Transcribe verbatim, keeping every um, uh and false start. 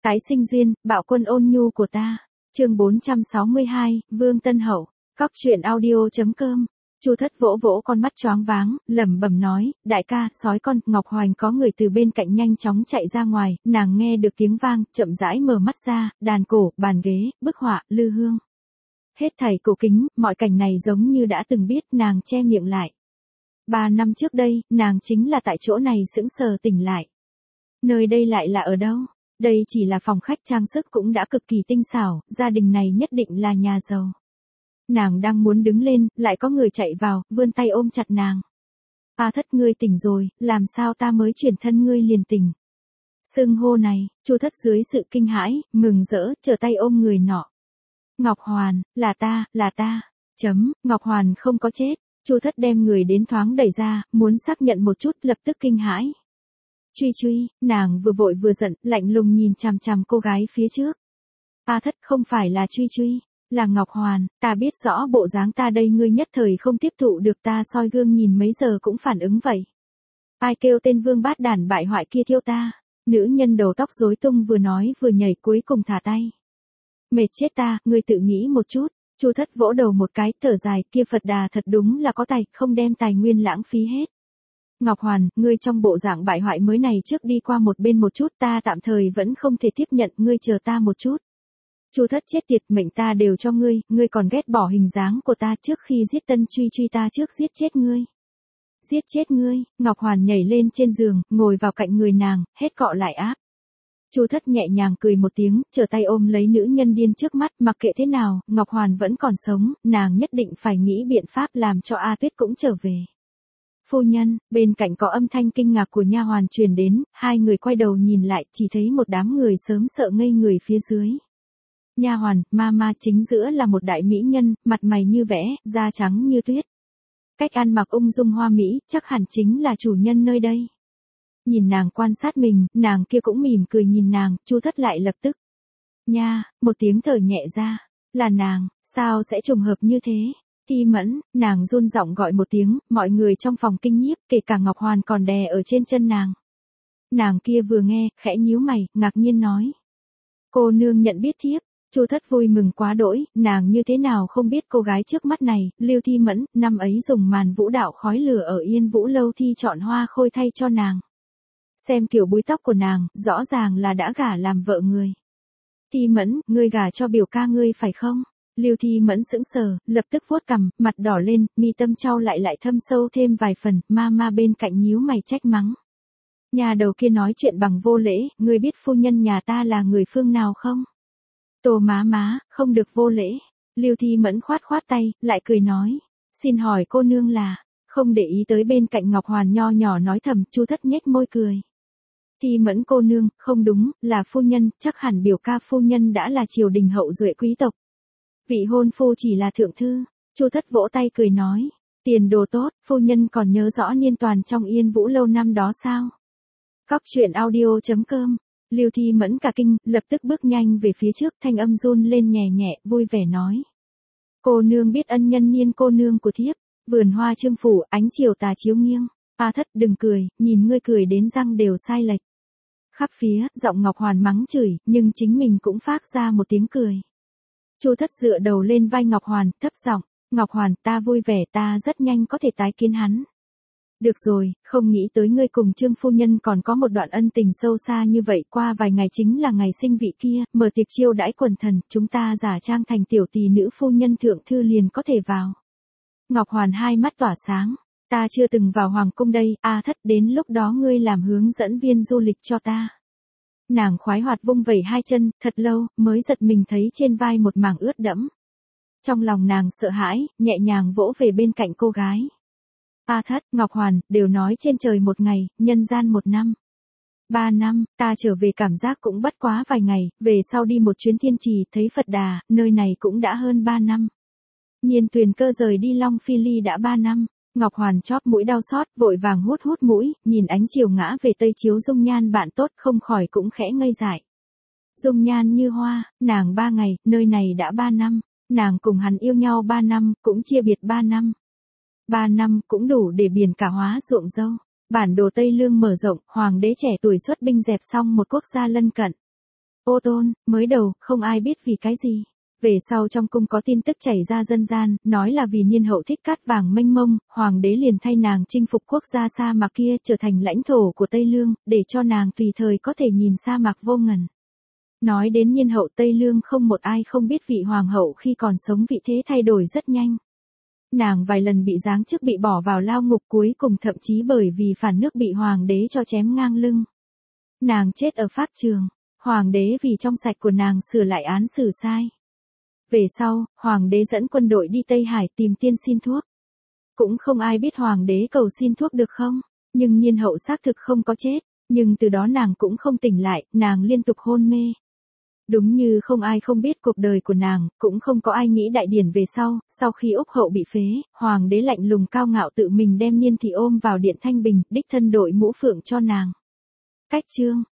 Tái sinh duyên, bạo quân ôn nhu của ta. Chương bốn trăm sáu mươi hai, Vương Tân Hậu. Cóc truyện audio.com. Chu Thất vỗ vỗ con mắt choáng váng, lẩm bẩm nói, đại ca, sói con. Ngọc Hoành có người từ bên cạnh nhanh chóng chạy ra ngoài, nàng nghe được tiếng vang, chậm rãi mở mắt ra, đàn cổ, bàn ghế, bức họa, lư hương. Hết thảy cổ kính, mọi cảnh này giống như đã từng biết, nàng che miệng lại. Ba năm trước đây, nàng chính là tại chỗ này sững sờ tỉnh lại. Nơi đây lại là ở đâu? Đây chỉ là phòng khách, trang sức cũng đã cực kỳ tinh xảo, gia đình này nhất định là nhà giàu. Nàng đang muốn đứng lên, lại có người chạy vào, vươn tay ôm chặt nàng. A Thất, ngươi tỉnh rồi, làm sao ta mới chuyển thân ngươi liền tỉnh? Xưng hô này, Chu Thất dưới sự kinh hãi, mừng rỡ, trở tay ôm người nọ. Ngọc Hoàn, là ta, là ta. Chấm, Ngọc Hoàn không có chết. Chu Thất đem người đến thoáng đẩy ra, muốn xác nhận một chút, lập tức kinh hãi. Truy truy, nàng vừa vội vừa giận, lạnh lùng nhìn chằm chằm cô gái phía trước. A Thất, không phải là Truy truy, là Ngọc Hoàn, ta biết rõ bộ dáng ta đây, ngươi nhất thời không tiếp thụ được, ta soi gương nhìn mấy giờ cũng phản ứng vậy. Ai kêu tên vương bát đản bại hoại kia thiêu ta? Nữ nhân đầu tóc rối tung vừa nói vừa nhảy, cuối cùng thả tay. Mệt chết ta, ngươi tự nghĩ một chút. Chu Thất vỗ đầu một cái, thở dài, kia Phật Đà thật đúng là có tài, không đem tài nguyên lãng phí hết. Ngọc Hoàn, ngươi trong bộ dạng bại hoại mới này trước đi qua một bên một chút, ta tạm thời vẫn không thể tiếp nhận, ngươi chờ ta một chút. Chu Thất chết tiệt, mệnh ta đều cho ngươi, ngươi còn ghét bỏ hình dáng của ta, trước khi giết Tân Truy truy ta trước giết chết ngươi. Giết chết ngươi. Ngọc Hoàn nhảy lên trên giường, ngồi vào cạnh người nàng, hết cọ lại áp. Chu Thất nhẹ nhàng cười một tiếng, trở tay ôm lấy nữ nhân điên trước mắt, mặc kệ thế nào, Ngọc Hoàn vẫn còn sống, nàng nhất định phải nghĩ biện pháp làm cho A Tuyết cũng trở về. Phu nhân, bên cạnh có âm thanh kinh ngạc của nha hoàn truyền đến, hai người quay đầu nhìn lại, chỉ thấy một đám người sớm sợ ngây người phía dưới. Nha hoàn, ma ma, chính giữa là một đại mỹ nhân, mặt mày như vẽ, da trắng như tuyết. Cách ăn mặc ung dung hoa mỹ, chắc hẳn chính là chủ nhân nơi đây. Nhìn nàng quan sát mình, nàng kia cũng mỉm cười nhìn nàng, Chu Thất lại lập tức. Nha, một tiếng thở nhẹ ra, là nàng, sao sẽ trùng hợp như thế? Ti Mẫn, nàng run giọng gọi một tiếng, mọi người trong phòng kinh nhiếp, kể cả Ngọc Hoàn còn đè ở trên chân nàng. Nàng kia vừa nghe, khẽ nhíu mày, ngạc nhiên nói. Cô nương nhận biết thiếp. Chu Thất vui mừng quá đỗi, nàng như thế nào không biết cô gái trước mắt này, Lưu Ti Mẫn, năm ấy dùng màn vũ đạo khói lửa ở Yên Vũ Lâu thi chọn hoa khôi thay cho nàng. Xem kiểu búi tóc của nàng, rõ ràng là đã gả làm vợ người. Ti Mẫn, ngươi gả cho biểu ca ngươi phải không? Lưu Ti Mẫn sững sờ, lập tức vuốt cằm, mặt đỏ lên, mi tâm trao lại lại thâm sâu thêm vài phần, ma ma bên cạnh nhíu mày trách mắng. Nhà đầu kia nói chuyện bằng vô lễ, ngươi biết phu nhân nhà ta là người phương nào không? Tô má má, không được vô lễ. Lưu Thi Mẫn khoát khoát tay, lại cười nói. Xin hỏi cô nương là, không để ý tới bên cạnh Ngọc Hoàn nho nhỏ nói thầm, Chu Thất nhếch môi cười. Thi Mẫn cô nương, không đúng, là phu nhân, chắc hẳn biểu ca phu nhân đã là triều đình hậu duệ quý tộc. Vị hôn phu chỉ là thượng thư. Chu Thất vỗ tay cười nói. Tiền đồ tốt, phu nhân còn nhớ rõ niên toàn trong Yên Vũ Lâu năm đó sao? Cóc truyện audio.com. Lưu Thi Mẫn cả kinh, lập tức bước nhanh về phía trước, thanh âm run lên nhẹ nhẹ, vui vẻ nói. Cô nương biết ân nhân niên cô nương của thiếp, vườn hoa trương phủ, ánh chiều tà chiếu nghiêng. A Thất đừng cười, nhìn ngươi cười đến răng đều sai lệch. Khắp phía, giọng Ngọc Hoàn mắng chửi, nhưng chính mình cũng phát ra một tiếng cười. Chu Thất dựa đầu lên vai Ngọc Hoàn, thấp giọng, Ngọc Hoàn, ta vui vẻ, ta rất nhanh có thể tái kiến hắn. Được rồi, không nghĩ tới ngươi cùng Trương phu nhân còn có một đoạn ân tình sâu xa như vậy, qua vài ngày chính là ngày sinh vị kia, mở tiệc chiêu đãi quần thần, chúng ta giả trang thành tiểu tỳ nữ phu nhân thượng thư liền có thể vào. Ngọc Hoàn hai mắt tỏa sáng, ta chưa từng vào hoàng cung đây, A Thất, đến lúc đó ngươi làm hướng dẫn viên du lịch cho ta. Nàng khoái hoạt vung vẩy hai chân, thật lâu, mới giật mình thấy trên vai một mảng ướt đẫm. Trong lòng nàng sợ hãi, nhẹ nhàng vỗ về bên cạnh cô gái. A Thất, Ngọc Hoàn, đều nói trên trời một ngày, nhân gian một năm. Ba năm, ta trở về cảm giác cũng bất quá vài ngày, về sau đi một chuyến thiên trì, thấy Phật Đà, nơi này cũng đã hơn ba năm. Nhiên Tuyền Cơ rời đi Long Phi Ly đã ba năm, Ngọc Hoàn chóp mũi đau xót, vội vàng hút hút mũi, nhìn ánh chiều ngã về tây chiếu dung nhan bạn tốt, không khỏi cũng khẽ ngây dại. Dung nhan như hoa, nàng ba ngày, nơi này đã ba năm, nàng cùng hắn yêu nhau ba năm, cũng chia biệt ba năm. Ba năm cũng đủ để biển cả hóa ruộng dâu. Bản đồ Tây Lương mở rộng, hoàng đế trẻ tuổi xuất binh dẹp xong một quốc gia lân cận. Ô Tôn, mới đầu, không ai biết vì cái gì. Về sau trong cung có tin tức chảy ra dân gian, nói là vì Nhiên hậu thích cát vàng mênh mông, hoàng đế liền thay nàng chinh phục quốc gia sa mạc kia trở thành lãnh thổ của Tây Lương, để cho nàng tùy thời có thể nhìn sa mạc vô ngần. Nói đến Nhiên hậu Tây Lương không một ai không biết vị hoàng hậu khi còn sống vị thế thay đổi rất nhanh. Nàng vài lần bị giáng chức bị bỏ vào lao ngục, cuối cùng thậm chí bởi vì phản nước bị hoàng đế cho chém ngang lưng. Nàng chết ở pháp trường, hoàng đế vì trong sạch của nàng sửa lại án xử sai. Về sau, hoàng đế dẫn quân đội đi Tây Hải tìm tiên xin thuốc. Cũng không ai biết hoàng đế cầu xin thuốc được không, nhưng Nhiên hậu xác thực không có chết, nhưng từ đó nàng cũng không tỉnh lại, nàng liên tục hôn mê. Đúng như không ai không biết cuộc đời của nàng, cũng không có ai nghĩ đại điển về sau, sau khi Úc hậu bị phế, hoàng đế lạnh lùng cao ngạo tự mình đem Nhiên thị ôm vào điện Thanh Bình, đích thân đội mũ phượng cho nàng. Cách chương